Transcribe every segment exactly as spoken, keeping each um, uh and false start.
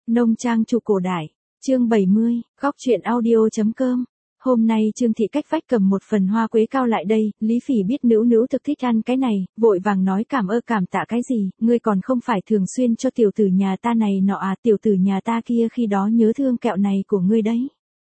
Nông trang chủ cổ đại, chương bảy mươi, góc truyện audio.com. Hôm nay Trương Thị cách vách cầm một phần hoa quế cao lại đây, Lý Phỉ biết Nữu Nữu thực thích ăn cái này, vội vàng nói cảm ơn cảm tạ cái gì, ngươi còn không phải thường xuyên cho tiểu tử nhà ta này nọ à, tiểu tử nhà ta kia khi đó nhớ thương kẹo này của ngươi đấy.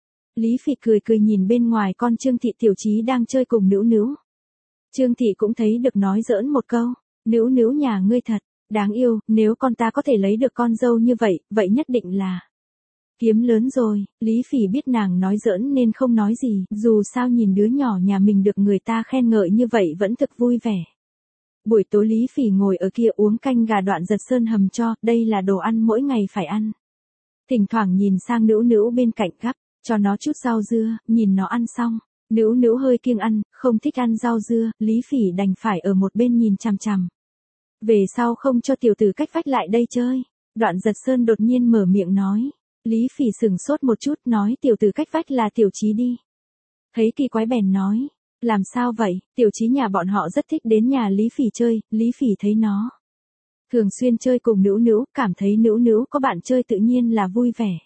Lý Phỉ cười cười nhìn bên ngoài con Trương Thị tiểu trí đang chơi cùng Nữu Nữu. Trương Thị cũng thấy được nói giỡn một câu, Nữu Nữu nhà ngươi thật đáng yêu, nếu con ta có thể lấy được con dâu như vậy, vậy nhất định là kiếm lớn rồi. Lý Phỉ biết nàng nói giỡn nên không nói gì, dù sao nhìn đứa nhỏ nhà mình được người ta khen ngợi như vậy vẫn thực vui vẻ. Buổi tối Lý Phỉ ngồi ở kia uống canh gà Đoạn Giật Sơn hầm cho, đây là đồ ăn mỗi ngày phải ăn. Thỉnh thoảng nhìn sang Nữu Nữu bên cạnh gắp cho nó chút rau dưa, nhìn nó ăn xong, Nữu Nữu hơi kiêng ăn, không thích ăn rau dưa, Lý Phỉ đành phải ở một bên nhìn chằm chằm. Về sau không cho tiểu tử cách vách lại đây chơi. Đoạn Giật Sơn đột nhiên mở miệng nói. Lý Phỉ sừng sốt một chút nói tiểu tử cách vách là tiểu trí đi. Thấy kỳ quái bèn nói. Làm sao vậy, tiểu trí nhà bọn họ rất thích đến nhà Lý Phỉ chơi, Lý Phỉ thấy nó thường xuyên chơi cùng Nữu Nữu, cảm thấy Nữu Nữu có bạn chơi tự nhiên là vui vẻ.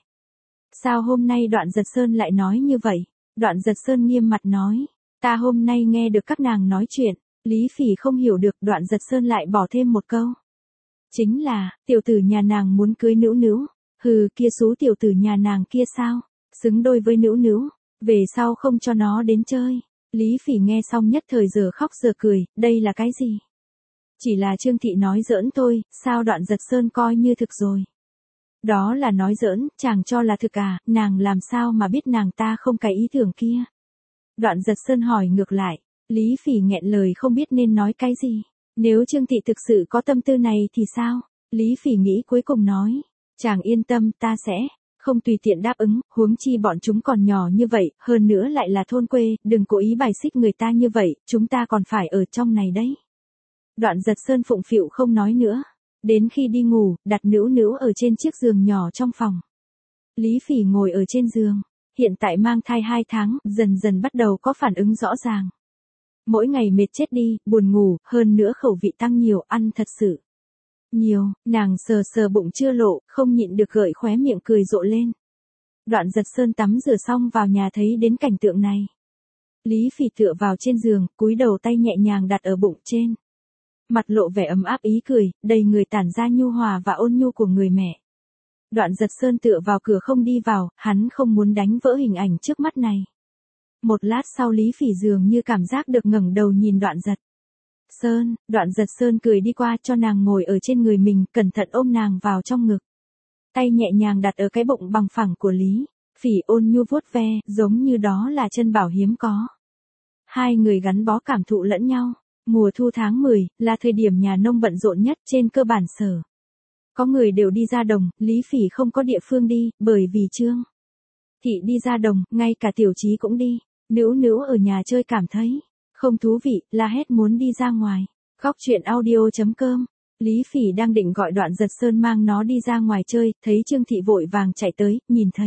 Sao hôm nay Đoạn Giật Sơn lại nói như vậy? Đoạn Giật Sơn nghiêm mặt nói. Ta hôm nay nghe được các nàng nói chuyện. Lý Phỉ không hiểu được, Đoạn Giật Sơn lại bỏ thêm một câu. Chính là, tiểu tử nhà nàng muốn cưới Nữu Nữu. Hừ, kia xú tiểu tử nhà nàng kia sao? Xứng đôi với Nữu Nữu. Về sau không cho nó đến chơi. Lý Phỉ nghe xong nhất thời giờ khóc giờ cười, đây là cái gì? Chỉ là Trương Thị nói giỡn thôi, sao Đoạn Giật Sơn coi như thực rồi? Đó là nói giỡn, chàng cho là thực à, nàng làm sao mà biết nàng ta không cái ý tưởng kia? Đoạn Giật Sơn hỏi ngược lại. Lý Phỉ nghẹn lời không biết nên nói cái gì. Nếu Trương Thị thực sự có tâm tư này thì sao? Lý Phỉ nghĩ cuối cùng nói. Chàng yên tâm, ta sẽ không tùy tiện đáp ứng, huống chi bọn chúng còn nhỏ như vậy, hơn nữa lại là thôn quê, đừng cố ý bài xích người ta như vậy, chúng ta còn phải ở trong này đấy. Đoạn Giật Sơn phụng phịu không nói nữa. Đến khi đi ngủ, đặt Nữu Nữu ở trên chiếc giường nhỏ trong phòng. Lý Phỉ ngồi ở trên giường. Hiện tại mang thai hai tháng, dần dần bắt đầu có phản ứng rõ ràng. Mỗi ngày mệt chết đi, buồn ngủ, hơn nữa khẩu vị tăng nhiều, ăn thật sự nhiều, nàng sờ sờ bụng chưa lộ, không nhịn được gợi khóe miệng cười rộ lên. Đoạn Giật Sơn tắm rửa xong vào nhà thấy đến cảnh tượng này. Lý Phỉ tựa vào trên giường, cúi đầu tay nhẹ nhàng đặt ở bụng trên. Mặt lộ vẻ ấm áp ý cười, đầy người tản ra nhu hòa và ôn nhu của người mẹ. Đoạn Giật Sơn tựa vào cửa không đi vào, hắn không muốn đánh vỡ hình ảnh trước mắt này. Một lát sau Lý Phỉ dường như cảm giác được ngẩng đầu nhìn Đoạn Giật Sơn, Đoạn Giật Sơn cười đi qua cho nàng ngồi ở trên người mình, cẩn thận ôm nàng vào trong ngực. Tay nhẹ nhàng đặt ở cái bụng bằng phẳng của Lý Phỉ, ôn nhu vuốt ve, giống như đó là chân bảo hiếm có. Hai người gắn bó cảm thụ lẫn nhau. Mùa thu tháng mười, là thời điểm nhà nông bận rộn nhất, trên cơ bản sở có người đều đi ra đồng, Lý Phỉ không có địa phương đi, bởi vì Trương Thị đi ra đồng, ngay cả tiểu trí cũng đi. Nữu Nữu ở nhà chơi cảm thấy không thú vị, la hét muốn đi ra ngoài. Góc truyện audio.com. Lý Phỉ đang định gọi Đoạn Giật Sơn mang nó đi ra ngoài chơi, thấy Trương Thị vội vàng chạy tới, nhìn thấy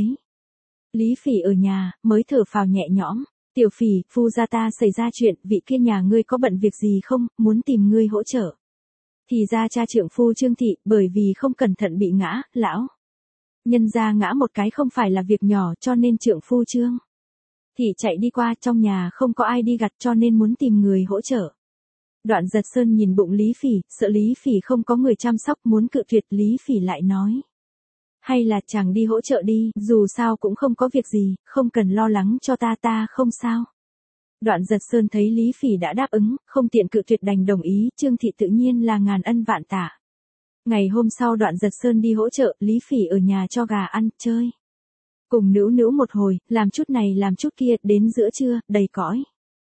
Lý Phỉ ở nhà, mới thở phào nhẹ nhõm. Tiểu Phỉ, phu gia ta xảy ra chuyện, vị kia nhà ngươi có bận việc gì không, muốn tìm ngươi hỗ trợ. Thì ra cha trượng phu Trương Thị, bởi vì không cẩn thận bị ngã, lão nhân ra ngã một cái không phải là việc nhỏ, cho nên trượng phu Trương Thị chạy đi qua, trong nhà không có ai đi gặt cho nên muốn tìm người hỗ trợ. Đoạn Giật Sơn nhìn bụng Lý Phỉ, sợ Lý Phỉ không có người chăm sóc, muốn cự tuyệt, Lý Phỉ lại nói. Hay là chàng đi hỗ trợ đi, dù sao cũng không có việc gì, không cần lo lắng cho ta, ta không sao. Đoạn Giật Sơn thấy Lý Phỉ đã đáp ứng, không tiện cự tuyệt đành đồng ý, Trương Thị tự nhiên là ngàn ân vạn tạ. Ngày hôm sau Đoạn Giật Sơn đi hỗ trợ, Lý Phỉ ở nhà cho gà ăn, chơi cùng Nữu Nữu một hồi, làm chút này làm chút kia, đến giữa trưa, đầy cõi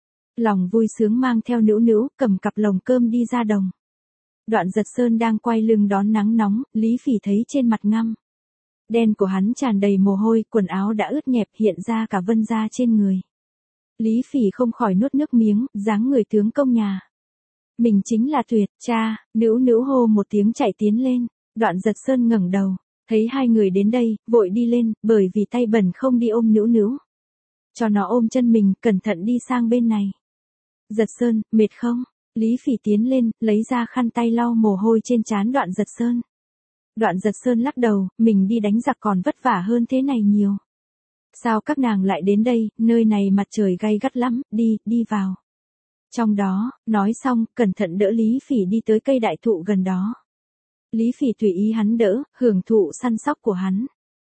lòng vui sướng mang theo Nữu Nữu, cầm cặp lồng cơm đi ra đồng. Đoạn Giật Sơn đang quay lưng đón nắng nóng, Lý Phỉ thấy trên mặt ngăm đen của hắn tràn đầy mồ hôi, quần áo đã ướt nhẹp, hiện ra cả vân da trên người. Lý Phỉ không khỏi nuốt nước miếng, dáng người tướng công nhà mình chính là tuyệt. Cha, Nữu Nữu hô một tiếng chạy tiến lên. Đoạn Giật Sơn ngẩng đầu, thấy hai người đến đây, vội đi lên, bởi vì tay bẩn không đi ôm Nữu Nữu. Cho nó ôm chân mình, cẩn thận đi sang bên này. Giật Sơn, mệt không? Lý Phỉ tiến lên, lấy ra khăn tay lau mồ hôi trên trán Đoạn Giật Sơn. Đoạn Giật Sơn lắc đầu, mình đi đánh giặc còn vất vả hơn thế này nhiều. Sao các nàng lại đến đây, nơi này mặt trời gay gắt lắm, đi, đi vào. Trong đó, nói xong, cẩn thận đỡ Lý Phỉ đi tới cây đại thụ gần đó. Lý Phỉ tùy ý hắn đỡ, hưởng thụ săn sóc của hắn.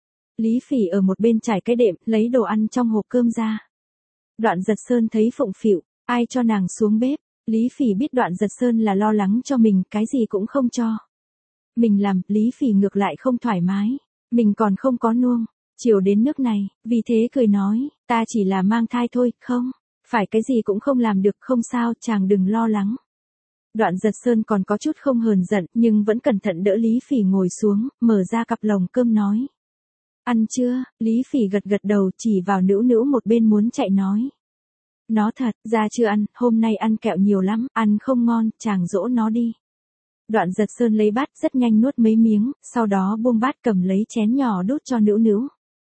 Lý Phỉ ở một bên trải cái đệm, lấy đồ ăn trong hộp cơm ra. Đoạn Giật Sơn thấy phụng phịu, ai cho nàng xuống bếp. Lý Phỉ biết Đoạn Giật Sơn là lo lắng cho mình, cái gì cũng không cho. Mình làm, Lý Phỉ ngược lại không thoải mái. Mình còn không có nuông, chiều đến nước này, vì thế cười nói, ta chỉ là mang thai thôi, không, phải cái gì cũng không làm được, không sao, chàng đừng lo lắng. Đoạn Giật Sơn còn có chút không hờn giận, nhưng vẫn cẩn thận đỡ Lý Phỉ ngồi xuống, mở ra cặp lồng cơm nói. Ăn chưa? Lý Phỉ gật gật đầu, chỉ vào Nữu Nữu một bên muốn chạy nói. Nó thật, ra chưa ăn, hôm nay ăn kẹo nhiều lắm, ăn không ngon, chàng dỗ nó đi. Đoạn Giật Sơn lấy bát rất nhanh nuốt mấy miếng, sau đó buông bát cầm lấy chén nhỏ đút cho Nữu Nữu.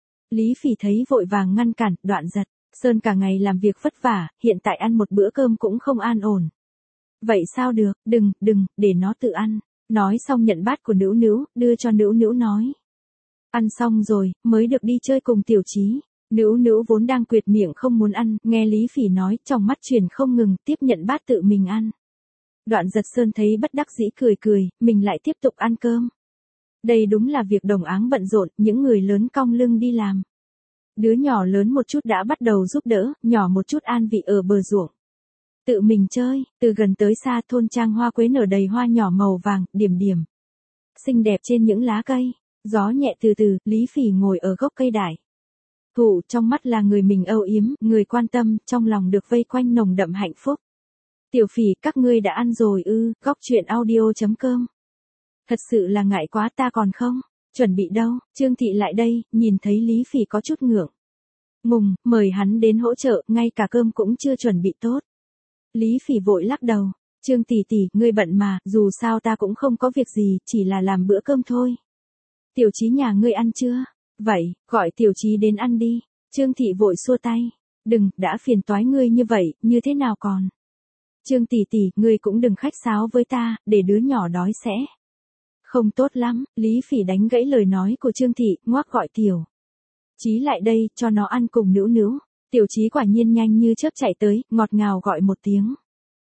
Lý Phỉ thấy vội vàng ngăn cản, Đoạn Giật Sơn cả ngày làm việc vất vả, hiện tại ăn một bữa cơm cũng không an ổn. Vậy sao được, đừng, đừng, để nó tự ăn. Nói xong nhận bát của Nữu Nữu, đưa cho Nữu Nữu nói. Ăn xong rồi, mới được đi chơi cùng Tiểu Chí. Nữu Nữu vốn đang quệt miệng không muốn ăn, nghe Lý Phỉ nói, trong mắt chuyển không ngừng, tiếp nhận bát tự mình ăn. Đoạn Giật Sơn thấy bất đắc dĩ cười cười, mình lại tiếp tục ăn cơm. Đây đúng là việc đồng áng bận rộn, những người lớn cong lưng đi làm. Đứa nhỏ lớn một chút đã bắt đầu giúp đỡ, nhỏ một chút an vị ở bờ ruộng. Tự mình chơi, từ gần tới xa thôn trang hoa quế nở đầy hoa nhỏ màu vàng, điểm điểm. Xinh đẹp trên những lá cây, gió nhẹ từ từ, Lý Phỉ ngồi ở gốc cây đại thụ, trong mắt là người mình âu yếm, người quan tâm, trong lòng được vây quanh nồng đậm hạnh phúc. Tiểu Phỉ, các ngươi đã ăn rồi ư? Góc truyện audio chấm com. Thật sự là ngại quá, ta còn không chuẩn bị đâu. Trương Thị lại đây, nhìn thấy Lý Phỉ có chút ngượng ngùng, mời hắn đến hỗ trợ, ngay cả cơm cũng chưa chuẩn bị tốt. Lý Phỉ vội lắc đầu, Trương tỷ tỷ, ngươi bận mà, dù sao ta cũng không có việc gì, chỉ là làm bữa cơm thôi. Tiểu Chí nhà ngươi ăn chưa? Vậy, gọi Tiểu Chí đến ăn đi. Trương Thị vội xua tay, đừng, đã phiền toái ngươi như vậy, như thế nào còn? Trương tỷ tỷ, ngươi cũng đừng khách sáo với ta, để đứa nhỏ đói sẽ không tốt lắm. Lý Phỉ đánh gãy lời nói của Trương Thị, ngoác gọi Tiểu Chí lại đây, cho nó ăn cùng Nữu Nữu. Tiểu Chí quả nhiên nhanh như chớp chạy tới, ngọt ngào gọi một tiếng.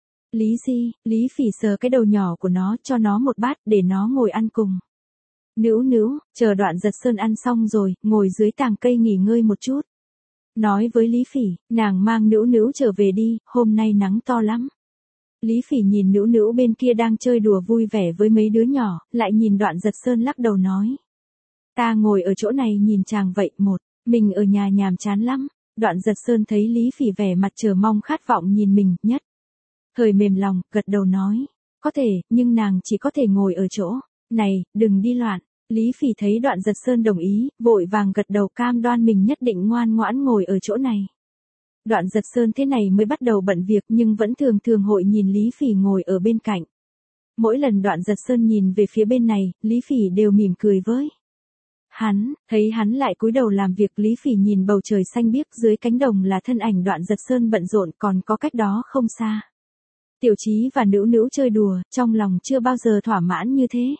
Lý Di, Lý Phỉ sờ cái đầu nhỏ của nó, cho nó một bát, để nó ngồi ăn cùng Nữu Nữu. Chờ Đoạn Giật Sơn ăn xong rồi, ngồi dưới tàng cây nghỉ ngơi một chút. Nói với Lý Phỉ, nàng mang Nữu Nữu trở về đi, hôm nay nắng to lắm. Lý Phỉ nhìn Nữu Nữu bên kia đang chơi đùa vui vẻ với mấy đứa nhỏ, lại nhìn Đoạn Giật Sơn lắc đầu nói. Ta ngồi ở chỗ này nhìn chàng vậy, một, mình ở nhà nhàm chán lắm. Đoạn Giật Sơn thấy Lý Phỉ vẻ mặt chờ mong khát vọng nhìn mình, nhất thời mềm lòng, gật đầu nói. Có thể, nhưng nàng chỉ có thể ngồi ở chỗ này, đừng đi loạn. Lý Phỉ thấy Đoạn Giật Sơn đồng ý, vội vàng gật đầu cam đoan mình nhất định ngoan ngoãn ngồi ở chỗ này. Đoạn Giật Sơn thế này mới bắt đầu bận việc nhưng vẫn thường thường hội nhìn Lý Phỉ ngồi ở bên cạnh. Mỗi lần Đoạn Giật Sơn nhìn về phía bên này, Lý Phỉ đều mỉm cười với hắn, thấy hắn lại cúi đầu làm việc. Lý Phỉ nhìn bầu trời xanh biếc, dưới cánh đồng là thân ảnh Đoạn Giật Sơn bận rộn, còn có cách đó không xa Tiểu Chí và Nữu Nữu chơi đùa, trong lòng chưa bao giờ thỏa mãn như thế.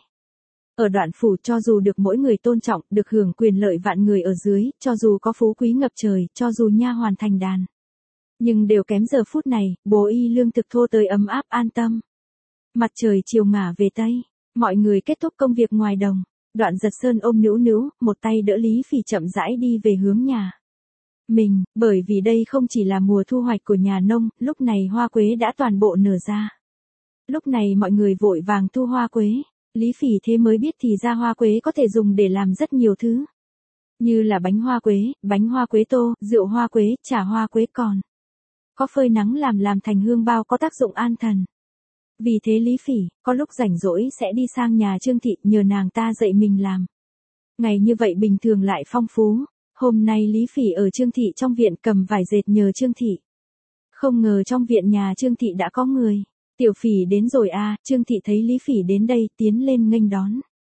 Ở Đoạn phủ, cho dù được mỗi người tôn trọng, được hưởng quyền lợi vạn người ở dưới, cho dù có phú quý ngập trời, cho dù nha hoàn thành đàn, nhưng đều kém giờ phút này, bố y lương thực thô tới ấm áp an tâm. Mặt trời chiều ngả về tây, mọi người kết thúc công việc ngoài đồng. Đoạn Giật Sơn ôm Nữu Nữu, một tay đỡ Lý Phỉ chậm rãi đi về hướng nhà mình, bởi vì đây không chỉ là mùa thu hoạch của nhà nông, lúc này hoa quế đã toàn bộ nở ra. Lúc này mọi người vội vàng thu hoa quế. Lý Phỉ thế mới biết thì ra hoa quế có thể dùng để làm rất nhiều thứ. Như là bánh hoa quế, bánh hoa quế tô, rượu hoa quế, trà hoa quế, còn có phơi nắng làm làm thành hương bao có tác dụng an thần. Vì thế Lý Phỉ, có lúc rảnh rỗi sẽ đi sang nhà Trương Thị nhờ nàng ta dạy mình làm. Ngày như vậy bình thường lại phong phú. Hôm nay Lý Phỉ ở Trương Thị trong viện cầm vải dệt nhờ Trương Thị. Không ngờ trong viện nhà Trương Thị đã có người. Tiểu Phỉ đến rồi à? Trương Thị thấy Lý Phỉ đến đây, tiến lên nghênh đón.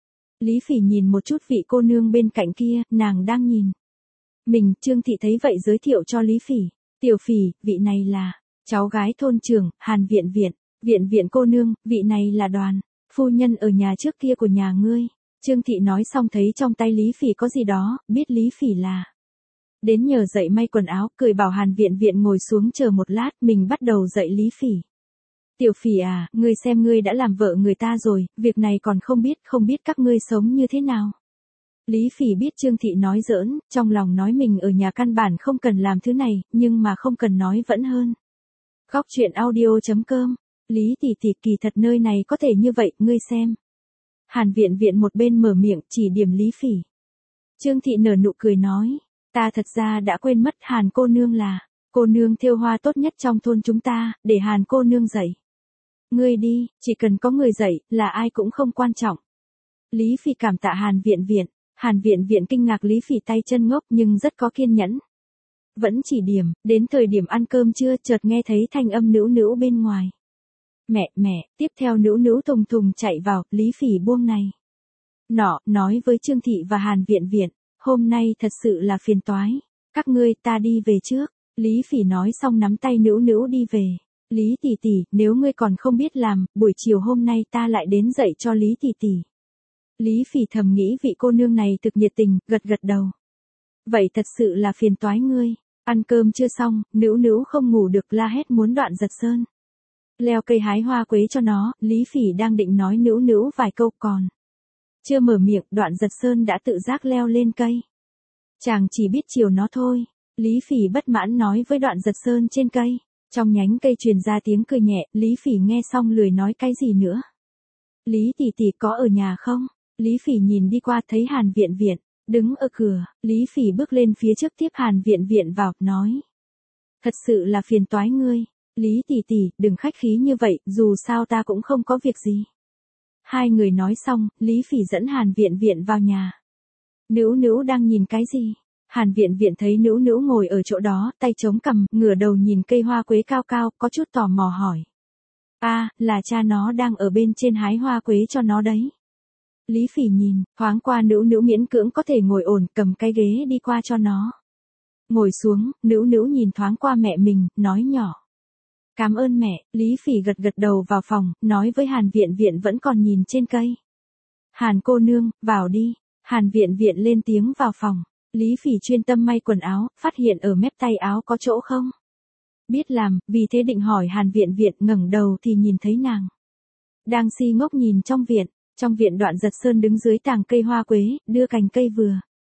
Lý Phỉ nhìn một chút vị cô nương bên cạnh kia, nàng đang nhìn mình. Trương Thị thấy vậy giới thiệu cho Lý Phỉ. Tiểu Phỉ, vị này là cháu gái thôn trưởng, Hàn Viện Viện. Viện Viện cô nương, vị này là Đoàn phu nhân ở nhà trước kia của nhà ngươi. Trương Thị nói xong thấy trong tay Lý Phỉ có gì đó, biết Lý Phỉ là đến nhờ dậy may quần áo, cười bảo Hàn Viện Viện ngồi xuống chờ một lát, mình bắt đầu dậy Lý Phỉ. Tiểu Phỉ à, ngươi xem ngươi đã làm vợ người ta rồi, việc này còn không biết, không biết các ngươi sống như thế nào. Lý Phỉ biết Trương Thị nói giỡn, trong lòng nói mình ở nhà căn bản không cần làm thứ này, nhưng mà không cần nói vẫn hơn. Góc truyện audio.com, Lý tỷ tỷ kỳ thật nơi này có thể như vậy, ngươi xem. Hàn Viện Viện một bên mở miệng chỉ điểm Lý Phỉ. Trương Thị nở nụ cười nói, ta thật ra đã quên mất Hàn cô nương là cô nương thêu hoa tốt nhất trong thôn chúng ta, để Hàn cô nương dạy. Ngươi đi, chỉ cần có người dạy, là ai cũng không quan trọng. Lý Phỉ cảm tạ Hàn Viện Viện. Hàn Viện Viện kinh ngạc Lý Phỉ tay chân ngốc nhưng rất có kiên nhẫn. Vẫn chỉ điểm, đến thời điểm ăn cơm trưa chợt nghe thấy thanh âm nữu nữu bên ngoài. Mẹ, mẹ, tiếp theo nữu nữu thùng thùng chạy vào, Lý Phỉ buông này. Nọ, nói với Trương Thị và Hàn Viện Viện, hôm nay thật sự là phiền toái. Các ngươi ta đi về trước. Lý Phỉ nói xong nắm tay nữu nữu đi về. Lý tỷ tỷ, nếu ngươi còn không biết làm, buổi chiều hôm nay ta lại đến dạy cho Lý tỷ tỷ. Lý Phỉ thầm nghĩ vị cô nương này thực nhiệt tình, gật gật đầu. Vậy thật sự là phiền toái ngươi. Ăn cơm chưa xong, nữu nữu không ngủ được la hét muốn Đoạn Giật Sơn leo cây hái hoa quế cho nó, Lý Phỉ đang định nói nữu nữu vài câu còn chưa mở miệng, Đoạn Giật Sơn đã tự giác leo lên cây. Chàng chỉ biết chiều nó thôi. Lý Phỉ bất mãn nói với Đoạn Giật Sơn trên cây. Trong nhánh cây truyền ra tiếng cười nhẹ, Lý Phỉ nghe xong lười nói cái gì nữa. Lý tỷ tỷ có ở nhà không? Lý Phỉ nhìn đi qua thấy Hàn Viện Viện đứng ở cửa, Lý Phỉ bước lên phía trước tiếp Hàn Viện Viện vào, nói. Thật sự là phiền toái ngươi. Lý tỷ tỷ, đừng khách khí như vậy, dù sao ta cũng không có việc gì. Hai người nói xong, Lý Phỉ dẫn Hàn Viện Viện vào nhà. Nữu nữu đang nhìn cái gì? Hàn Viện Viện thấy nữu nữu ngồi ở chỗ đó, tay chống cằm, ngửa đầu nhìn cây hoa quế cao cao, có chút tò mò hỏi. A, à, là cha nó đang ở bên trên hái hoa quế cho nó đấy. Lý Phỉ nhìn, thoáng qua nữu nữu miễn cưỡng có thể ngồi ổn, cầm cái ghế đi qua cho nó. Ngồi xuống, nữu nữu nhìn thoáng qua mẹ mình, nói nhỏ. Cảm ơn mẹ. Lý Phỉ gật gật đầu vào phòng, nói với Hàn Viện Viện vẫn còn nhìn trên cây. Hàn cô nương, vào đi. Hàn Viện Viện lên tiếng vào phòng. Lý Phỉ chuyên tâm may quần áo, phát hiện ở mép tay áo có chỗ không. Biết làm, vì thế định hỏi Hàn Viện Viện, ngẩng đầu thì nhìn thấy nàng đang si ngốc nhìn trong viện. Trong viện Đoạn Giật Sơn đứng dưới tàng cây hoa quế, đưa cành cây vừa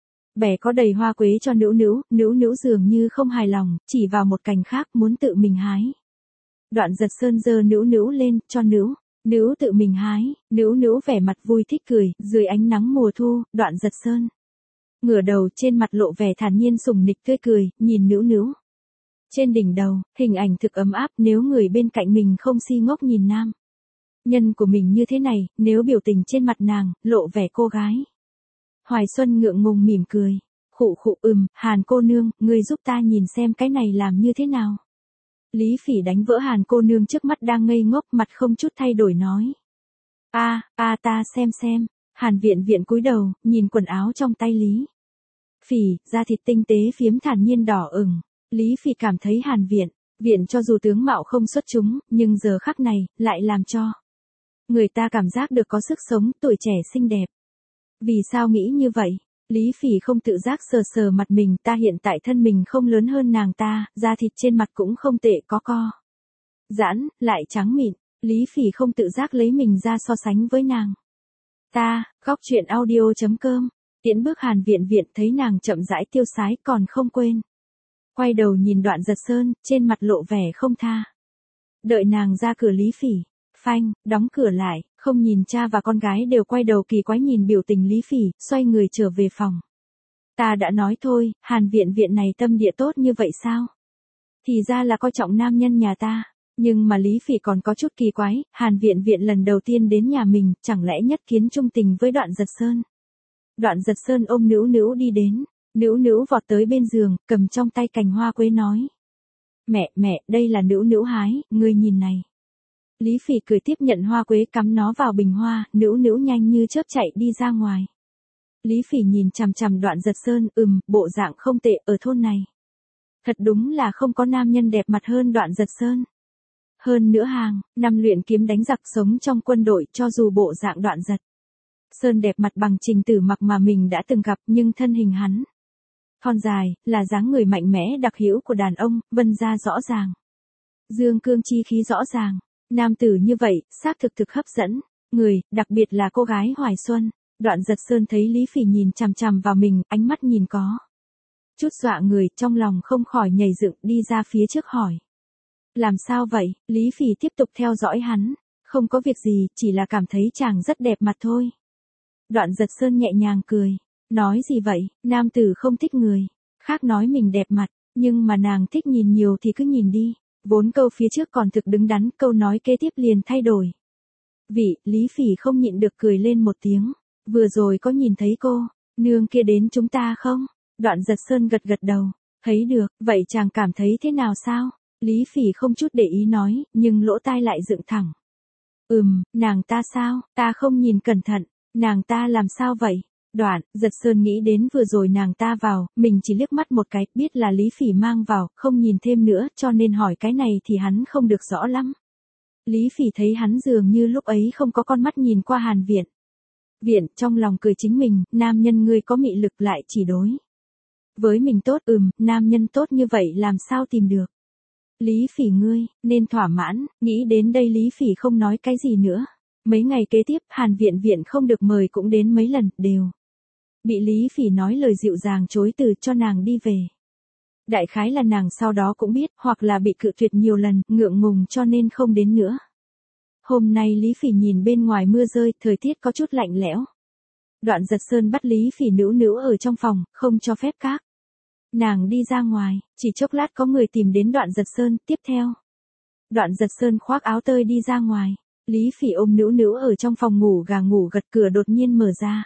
bẻ có đầy hoa quế cho nữu nữu, nữu nữu dường như không hài lòng, chỉ vào một cành khác muốn tự mình hái. Đoạn Giật Sơn giơ nữu nữu lên, cho nữu, nữu tự mình hái, nữu nữu vẻ mặt vui thích cười, dưới ánh nắng mùa thu, Đoạn Giật Sơn ngửa đầu trên mặt lộ vẻ thản nhiên sùng nịch tươi cười, nhìn nữu nữu. Trên đỉnh đầu, hình ảnh thực ấm áp, nếu người bên cạnh mình không si ngốc nhìn nam nhân của mình như thế này, nếu biểu tình trên mặt nàng, lộ vẻ cô gái. Hoài Xuân ngượng ngùng mỉm cười. Khụ khụ ừm, Hàn cô nương, ngươi giúp ta nhìn xem cái này làm như thế nào. Lý Phỉ đánh vỡ Hàn cô nương trước mắt đang ngây ngốc, mặt không chút thay đổi nói. A, a ta xem xem. Hàn Viện Viện cúi đầu, nhìn quần áo trong tay Lý Phỉ, da thịt tinh tế phiếm thản nhiên đỏ ửng. Lý Phỉ cảm thấy Hàn Viện Viện cho dù tướng mạo không xuất chúng, nhưng giờ khắc này, lại làm cho người ta cảm giác được có sức sống, tuổi trẻ xinh đẹp. Vì sao nghĩ như vậy? Lý Phỉ không tự giác sờ sờ mặt mình, ta hiện tại thân mình không lớn hơn nàng ta, da thịt trên mặt cũng không tệ, có co giãn, lại trắng mịn. Lý Phỉ không tự giác lấy mình ra so sánh với nàng ta. Góc truyện audio.com, tiễn bước Hàn Viện Viện thấy nàng chậm rãi tiêu sái còn không quên quay đầu nhìn Đoạn Giật Sơn, trên mặt lộ vẻ không tha. Đợi nàng ra cửa Lý Phỉ phanh, đóng cửa lại, không nhìn cha và con gái đều quay đầu kỳ quái nhìn biểu tình Lý Phỉ, xoay người trở về phòng. Ta đã nói thôi, Hàn Viện Viện này tâm địa tốt như vậy sao? Thì ra là coi trọng nam nhân nhà ta. Nhưng mà Lý Phỉ còn có chút kỳ quái, Hàn Viện Viện lần đầu tiên đến nhà mình, chẳng lẽ nhất kiến trung tình với Đoạn Giật Sơn? Đoạn Giật Sơn ôm nữu nữu đi đến, nữu nữu vọt tới bên giường, cầm trong tay cành hoa quế nói. Mẹ, mẹ, đây là nữu nữu hái, ngươi nhìn này. Lý Phỉ cười tiếp nhận hoa quế cắm nó vào bình hoa, nữu nữu nhanh như chớp chạy đi ra ngoài. Lý Phỉ nhìn chằm chằm Đoạn Giật Sơn, ừm, bộ dạng không tệ ở thôn này. Thật đúng là không có nam nhân đẹp mặt hơn Đoạn Giật Sơn. Hơn nữa hàng, năm luyện kiếm đánh giặc sống trong quân đội cho dù bộ dạng Đoạn Giật Sơn đẹp mặt bằng Trình Tử Mặc mà mình đã từng gặp, nhưng thân hình hắn thon dài, là dáng người mạnh mẽ đặc hữu của đàn ông, vân ra rõ ràng. Dương cương chi khí rõ ràng, nam tử như vậy, xác thực thực hấp dẫn người, đặc biệt là cô gái hoài xuân. Đoạn Giật Sơn thấy Lý Phỉ nhìn chằm chằm vào mình, ánh mắt nhìn có chút dọa người, trong lòng không khỏi nhảy dựng, đi ra phía trước hỏi. Làm sao vậy? Lý Phỉ tiếp tục theo dõi hắn. Không có việc gì, chỉ là cảm thấy chàng rất đẹp mặt thôi. Đoạn Giật Sơn nhẹ nhàng cười. Nói gì vậy? Nam tử không thích người khác nói mình đẹp mặt, nhưng mà nàng thích nhìn nhiều thì cứ nhìn đi. Vốn câu phía trước còn thực đứng đắn, câu nói kế tiếp liền thay đổi. Vị, Lý Phỉ không nhịn được cười lên một tiếng. Vừa rồi có nhìn thấy cô nương kia đến chúng ta không? Đoạn Giật Sơn gật gật đầu. Thấy được, vậy chàng cảm thấy thế nào sao? Lý Phỉ không chút để ý nói, nhưng lỗ tai lại dựng thẳng. Ừm, nàng ta sao? Ta không nhìn cẩn thận. Nàng ta làm sao vậy? Đoạn Giật Sơn nghĩ đến vừa rồi nàng ta vào, mình chỉ liếc mắt một cái, biết là Lý Phỉ mang vào, không nhìn thêm nữa, cho nên hỏi cái này thì hắn không được rõ lắm. Lý Phỉ thấy hắn dường như lúc ấy không có con mắt nhìn qua Hàn Viện. Viện, trong lòng cười chính mình, nam nhân ngươi có mị lực lại chỉ đối với mình tốt, ừm, nam nhân tốt như vậy làm sao tìm được. Lý Phỉ ngươi, nên thỏa mãn, nghĩ đến đây Lý Phỉ không nói cái gì nữa. Mấy ngày kế tiếp, Hàn Viện Viện không được mời cũng đến mấy lần, đều bị Lý Phỉ nói lời dịu dàng chối từ cho nàng đi về. Đại khái là nàng sau đó cũng biết, hoặc là bị cự tuyệt nhiều lần, ngượng ngùng cho nên không đến nữa. Hôm nay Lý Phỉ nhìn bên ngoài mưa rơi, thời tiết có chút lạnh lẽo. Đoạn Giật Sơn bắt Lý Phỉ nữu nữu ở trong phòng, không cho phép các nàng đi ra ngoài, chỉ chốc lát có người tìm đến Đoạn Giật Sơn, tiếp theo. Đoạn Giật Sơn khoác áo tơi đi ra ngoài, Lý Phỉ ôm nữu nữu ở trong phòng ngủ gà ngủ gật, cửa đột nhiên mở ra.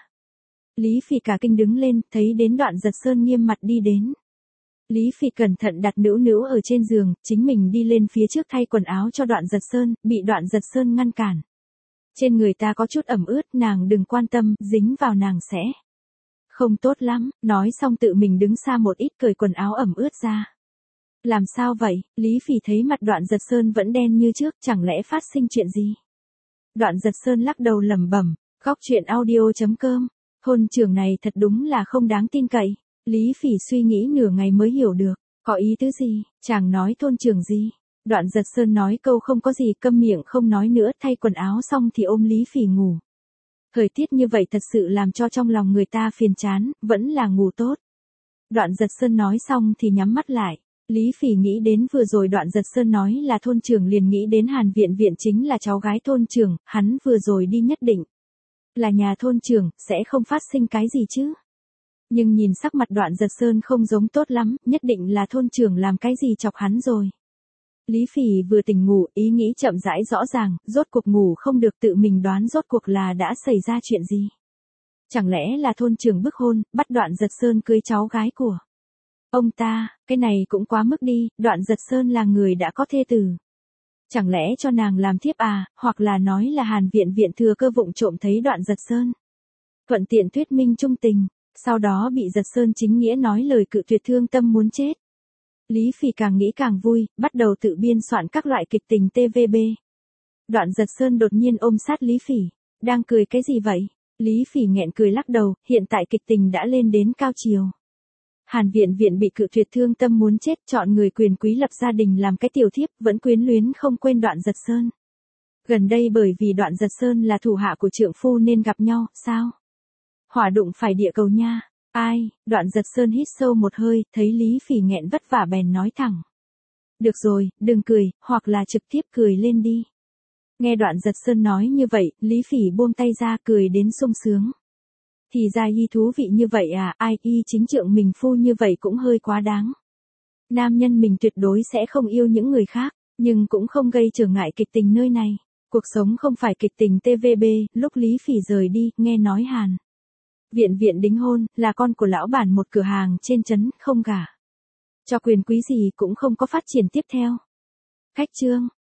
Lý Phỉ cả kinh đứng lên, thấy đến Đoạn Giật Sơn nghiêm mặt đi đến. Lý Phỉ cẩn thận đặt nữu nữu ở trên giường, chính mình đi lên phía trước thay quần áo cho Đoạn Giật Sơn, bị Đoạn Giật Sơn ngăn cản. Trên người ta có chút ẩm ướt, nàng đừng quan tâm, dính vào nàng sẽ không tốt lắm, nói xong tự mình đứng xa một ít cởi quần áo ẩm ướt ra. Làm sao vậy? Lý Phỉ thấy mặt Đoạn Giật Sơn vẫn đen như trước, chẳng lẽ phát sinh chuyện gì? Đoạn Giật Sơn lắc đầu lẩm bẩm, góc truyện audio chấm com, thôn trưởng này thật đúng là không đáng tin cậy. Lý Phỉ suy nghĩ nửa ngày mới hiểu được, có ý tứ gì, chàng nói thôn trưởng gì? Đoạn Giật Sơn nói câu không có gì, câm miệng không nói nữa, thay quần áo xong thì ôm Lý Phỉ ngủ. Thời tiết như vậy thật sự làm cho trong lòng người ta phiền chán, vẫn là ngủ tốt. Đoạn Giật Sơn nói xong thì nhắm mắt lại. Lý Phỉ nghĩ đến vừa rồi Đoạn Giật Sơn nói là thôn trưởng liền nghĩ đến Hàn Viện Viện chính là cháu gái thôn trưởng, hắn vừa rồi đi nhất định là nhà thôn trưởng, sẽ không phát sinh cái gì chứ. Nhưng nhìn sắc mặt Đoạn Giật Sơn không giống tốt lắm, nhất định là thôn trưởng làm cái gì chọc hắn rồi. Lý Phỉ vừa tỉnh ngủ, ý nghĩ chậm rãi rõ ràng, rốt cuộc ngủ không được, tự mình đoán rốt cuộc là đã xảy ra chuyện gì. Chẳng lẽ là thôn trưởng bức hôn, bắt Đoạn Giật Sơn cưới cháu gái của ông ta, cái này cũng quá mức đi, Đoạn Giật Sơn là người đã có thê tử. Chẳng lẽ cho nàng làm thiếp à, hoặc là nói là Hàn Viện Viện thừa cơ vụng trộm thấy Đoạn Giật Sơn. Thuận tiện thuyết minh trung tình, sau đó bị Giật Sơn chính nghĩa nói lời cự tuyệt, thương tâm muốn chết. Lý Phỉ càng nghĩ càng vui, bắt đầu tự biên soạn các loại kịch tình tê vê bê. Đoạn Giật Sơn đột nhiên ôm sát Lý Phỉ. Đang cười cái gì vậy? Lý Phỉ nghẹn cười lắc đầu, hiện tại kịch tình đã lên đến cao chiều. Hàn Viện Viện bị cự tuyệt, thương tâm muốn chết, chọn người quyền quý lập gia đình làm cái tiểu thiếp, vẫn quyến luyến không quên Đoạn Giật Sơn. Gần đây bởi vì Đoạn Giật Sơn là thủ hạ của trượng phu nên gặp nhau, sao? Hỏa đụng phải địa cầu nha. Ai? Đoạn Giật Sơn hít sâu một hơi, thấy Lý Phỉ nghẹn vất vả bèn nói thẳng. Được rồi, đừng cười, hoặc là trực tiếp cười lên đi. Nghe Đoạn Giật Sơn nói như vậy, Lý Phỉ buông tay ra, cười đến sung sướng. Thì ra y thú vị như vậy à, ai y chính trượng mình phu như vậy cũng hơi quá đáng. Nam nhân mình tuyệt đối sẽ không yêu những người khác, nhưng cũng không gây trở ngại kịch tình nơi này. Cuộc sống không phải kịch tình tê vê bê, lúc Lý Phỉ rời đi, nghe nói Hàn Viện Viện đính hôn, là con của lão bản một cửa hàng trên trấn, không gả cho quyền quý gì, cũng không có phát triển tiếp theo. Khách trương,